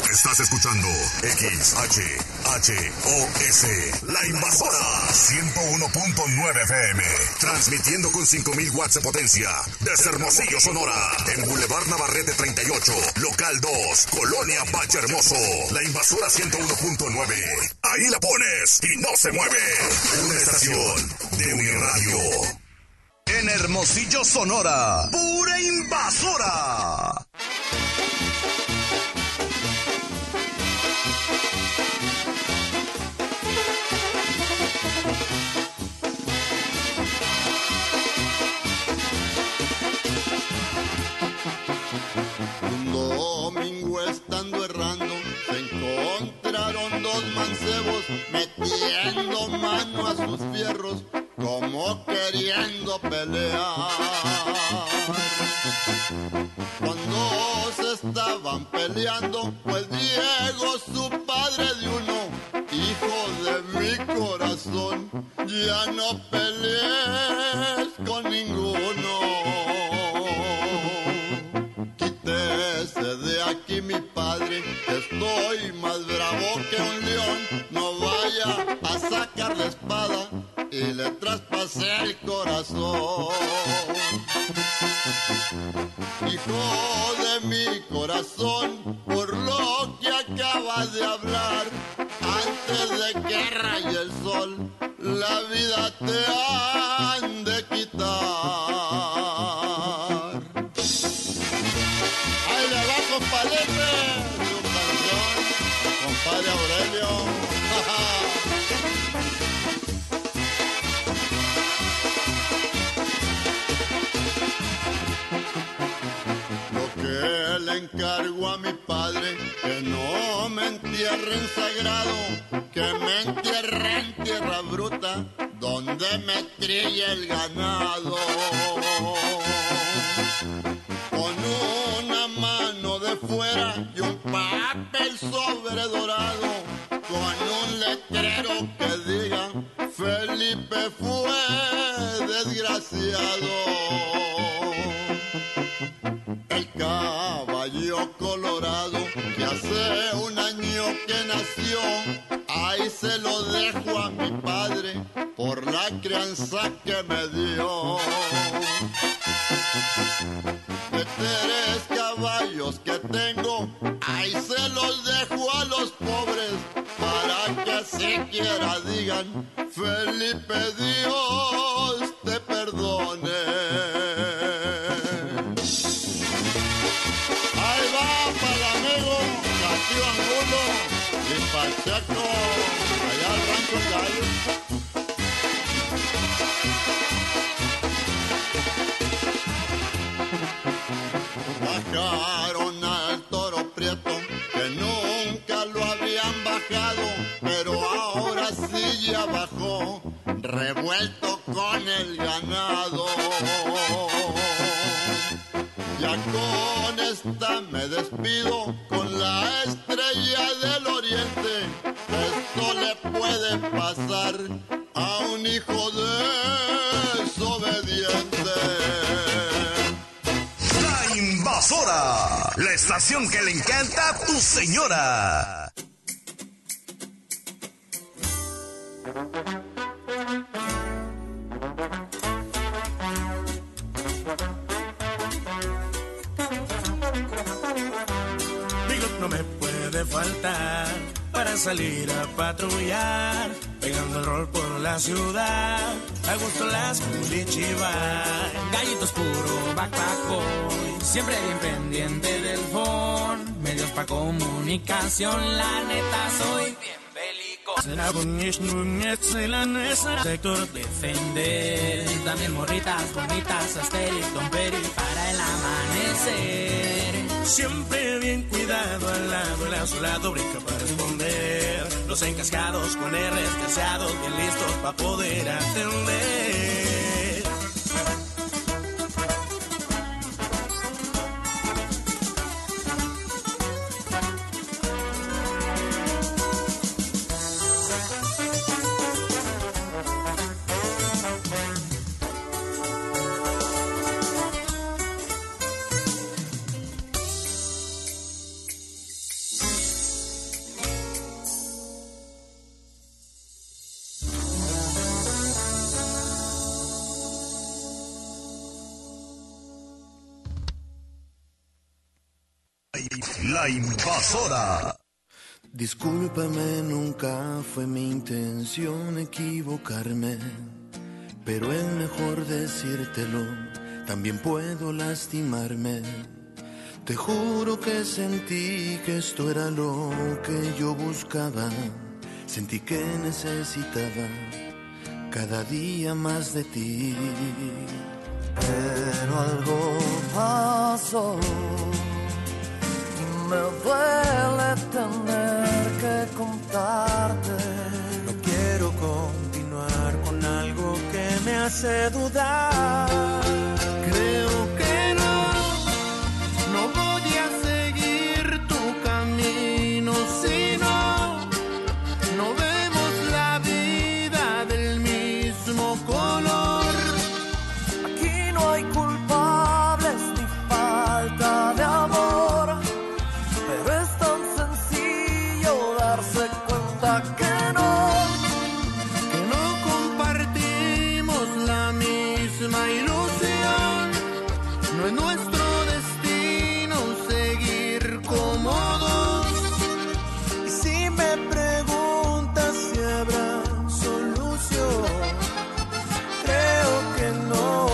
Estás escuchando XHHOS, La Invasora, 101.9 FM, transmitiendo con 5,000 watts de potencia, desde Hermosillo, Sonora, en Boulevard Navarrete 38, local 2, Colonia Valle Hermoso, La Invasora 101.9. Ahí la pones y no se mueve. Una estación de Uniradio. En Hermosillo, Sonora, pura Invasora. Un domingo estando errando, se encontraron dos mancebos metiendo mano a sus fierros, como queriendo pelear. Cuando se estaban peleando, pues Diego, su padre de uno, hijo de mi corazón, ya no pelees con ninguno. Quítese de aquí, mi padre, que estoy más bravo que un león. No vaya a sacar la espada y le traspasé el corazón. Hijo de mi corazón, por lo que acabas de hablar, antes de que raye el sol, la vida te han de quitar. Ahí le va, compadre, su canción, compadre Aurelio. Le encargo a mi padre que no me entierre en sagrado, que me entierre en tierra bruta, donde me trille el ganado. Con una mano de fuera y un papel sobre dorado, con un letrero que diga Felipe fue desgraciado. El caballo colorado que hace un año que nació, ahí se lo dejo a mi padre por la crianza que me dio. De 3 caballos que tengo, ahí se los dejo a los pobres, para que siquiera digan, Felipe, Dios te perdone. Ahí va para el amigo Castillo Angulo y Pacheco, allá al Rancho El Gallo. Bajaron al toro prieto, que nunca lo habían bajado, pero ahora sí ya bajó, revuelto con el ganado. Ya con esta me despido, con la estrella del oriente. Esto le puede pasar a un hijo desobediente. La Invasora, la estación que le encanta a tu señora. No me puede faltar para salir a patrullar, pegando el rol por la ciudad, a gusto las culichivas, gallitos puro backpack boy, siempre bien pendiente del phone, medios pa' comunicación, la neta soy bien bélico. Sector defender, también morritas bonitas, asteris, don Peri para el amanecer. Siempre bien cuidado al lado, el azulado brinca para responder. Los encascados con R's terciados, bien listos para poder atender. La Invasora. Discúlpame, nunca fue mi intención equivocarme, pero es mejor decírtelo, también puedo lastimarme. Te juro que sentí que esto era lo que yo buscaba, sentí que necesitaba cada día más de ti. Pero algo pasó y me duele tener que contarte. No quiero continuar con algo que me hace dudar. Creo que no voy a seguir tu camino si no vemos la vida del mismo color. Aquí no hay culpables ni falta de amor, pero es tan sencillo darse cuenta que no compartimos la misma ilusión. No es nuestro destino seguir cómodos. Y si me preguntas si habrá solución, creo que no.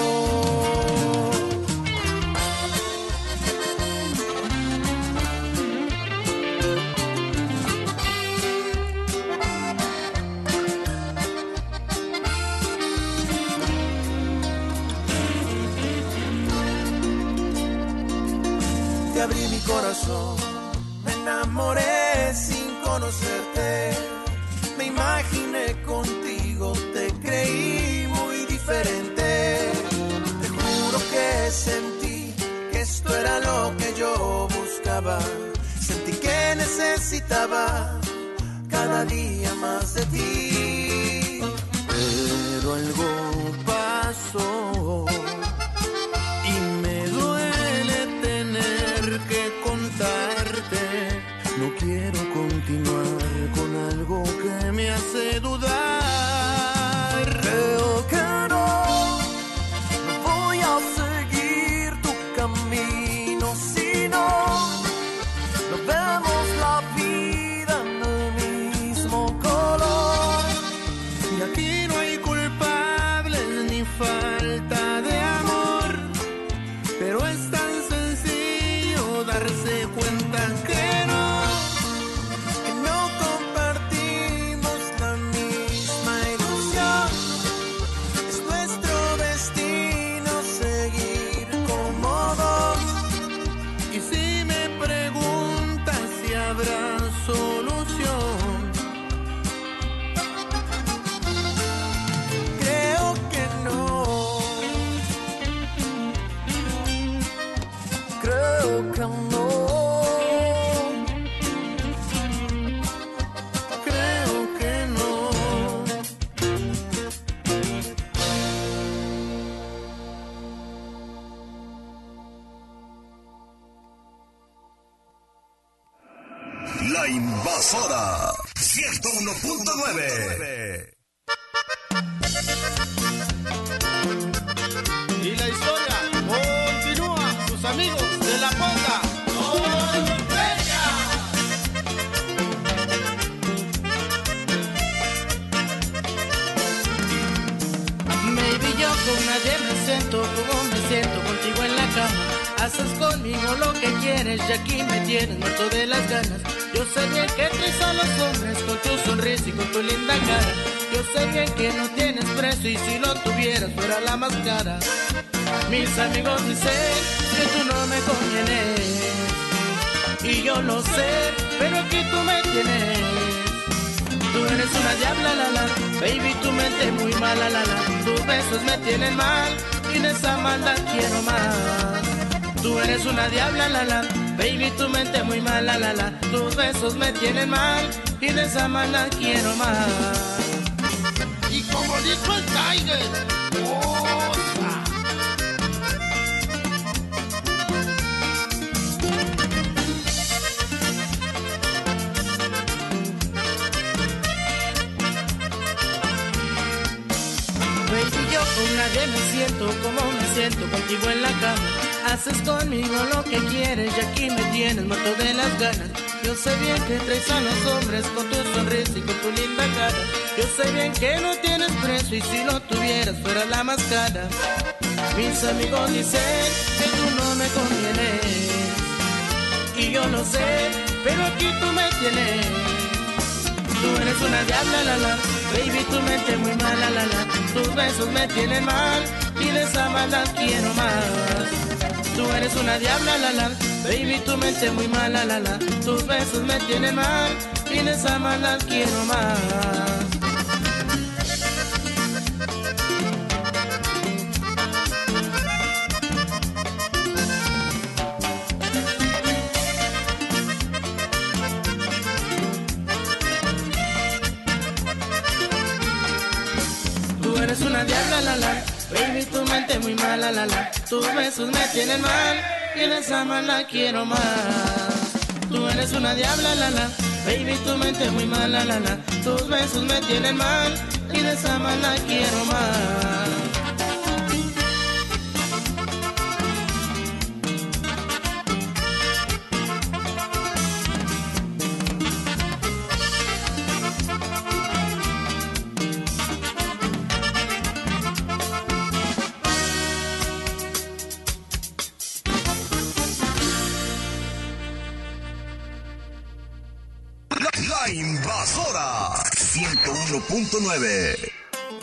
Te abrí mi corazón, me enamoré sin conocerte, me imaginé contigo, te creí muy diferente. Te juro que sentí que esto era lo que yo buscaba, sentí que necesitaba cada día más de ti. Pero algo pasó y me duele tener que contarte. No quiero continuar con algo que me hace dudar. creo que no voy a seguir tu camino si no vemos la vida en el mismo color. Y aquí no hay culpables ni falta de amor, pero es tan sencillo darse cuenta que no compartimos la misma ilusión. Es nuestro destino seguir cómodos. Y si me preguntas si habrá solución, creo que no. Creo que no. Creo que no. La Invasora 101.9. Y la historia continúa. Sus amigos de la Ponga. Baby, yo con nadie me siento como me siento contigo en la cama. Haces conmigo lo que quieres y aquí me tienes muerto de las ganas. Yo sé bien que traes a los hombres con tu sonrisa y con tu linda cara. Yo sé bien que no tienes precio y si lo tuvieras fuera la más cara. Mis amigos dicen que tú no me convienes y yo lo sé, pero aquí tú me tienes. Tú eres una diabla, la la, baby, tu mente muy mala, la la. Tus besos me tienen mal y de esa maldad quiero más. Tú eres una diabla, la la, baby, tu mente muy mala, la la. Tus besos me tienen mal y de esa maldad quiero más. Y como dijo el Tiger, ¡osa! Baby, yo con nadie me siento como me siento contigo en la cama. Haces conmigo lo que quieres y aquí me tienes muerto de las ganas. Yo sé bien que traes a los hombres con tu sonrisa y con tu linda cara. Yo sé bien que no tienes precio y si lo tuvieras fuera la más cara. Mis amigos dicen que tú no me convienes y yo lo sé, pero aquí tú me tienes. Tú eres una diabla, la la, baby, tu mente muy mala, la la. Tus besos me tienen mal y de esa maldad quiero más. Tú eres una diabla, la la, baby, tu mente muy mala, la la. Tus besos me tienen mal y de esa maldad quiero más. Tú eres una diabla, la la, baby, tu mente muy mala, la la. Tus besos me tienen mal y de esa mala quiero más. Tú eres una diabla, la la, baby, tu mente muy mala, la la. Tus besos me tienen mal y de esa mala quiero más. La Invasora 101.9.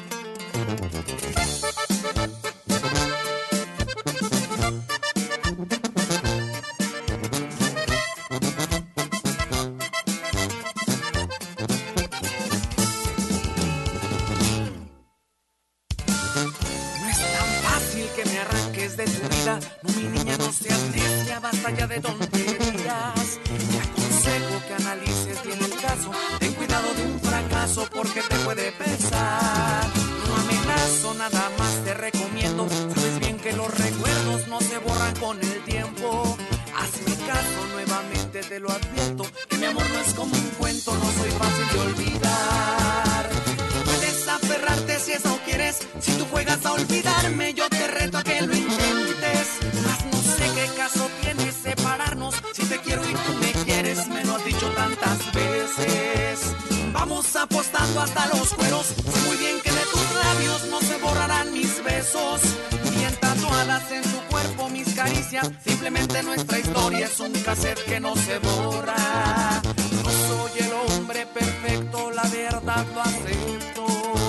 De tu vida, no, mi niña, no seas necia, basta ya de tonterías. Te aconsejo que analices bien el caso, ten cuidado de un fracaso porque te puede pesar. No amenazo, nada más te recomiendo, sabes bien que los recuerdos no se borran con el tiempo. Hazme caso, nuevamente te lo advierto, que mi amor no es como un cuento, no soy fácil de olvidar. Puedes aferrarte si eso quieres, si tú juegas a olvidarme, yo te reto a que lo intentes. Mas no sé qué caso tiene separarnos, si te quiero y tú me quieres, me lo has dicho tantas veces. Vamos apostando hasta los cueros, sé muy bien que de tus labios no se borrarán mis besos. Bien tatuadas en tu cuerpo mis caricias, simplemente nuestra historia es un cassette que no se borra. No soy el hombre perfecto, la verdad lo acepto.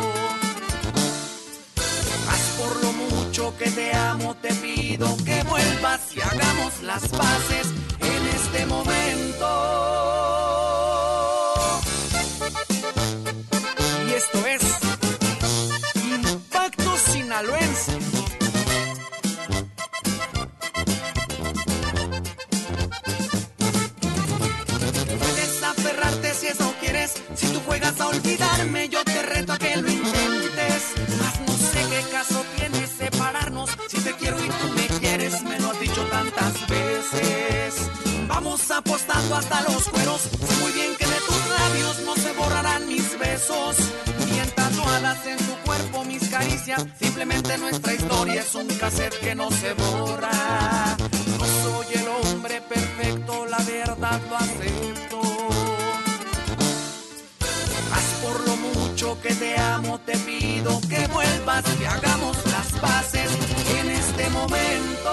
Por lo mucho que te amo, te pido que vuelvas y hagamos las paces en este momento. Y esto es Impacto Sinaloense. Puedes aferrarte si eso quieres, si tú juegas a olvidarme, yo te reto a que lo intentes. Mas no sé qué caso tiene separarnos, si te quiero y tú me quieres, me lo has dicho tantas veces. Vamos apostando hasta los cueros, sé muy bien que de tus labios no se borrarán mis besos. Bien tatuadas en tu cuerpo mis caricias, simplemente nuestra historia es un cassette que no se borra. No soy el hombre perfecto, la verdad lo acepto. Por lo mucho que te amo, te pido que vuelvas y hagamos las paces en este momento.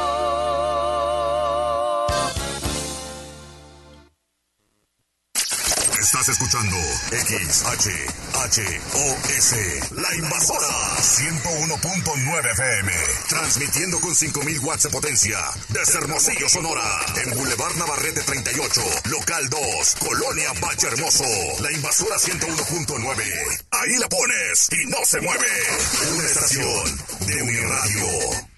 Estás escuchando XHHOS, La Invasora 101.9 FM, transmitiendo con 5,000 watts de potencia desde Hermosillo, Sonora, en Boulevard Navarrete 38, local 2, Colonia Valle Hermoso. La Invasora 101.9, ahí la pones y no se mueve. Una estación de Uniradio.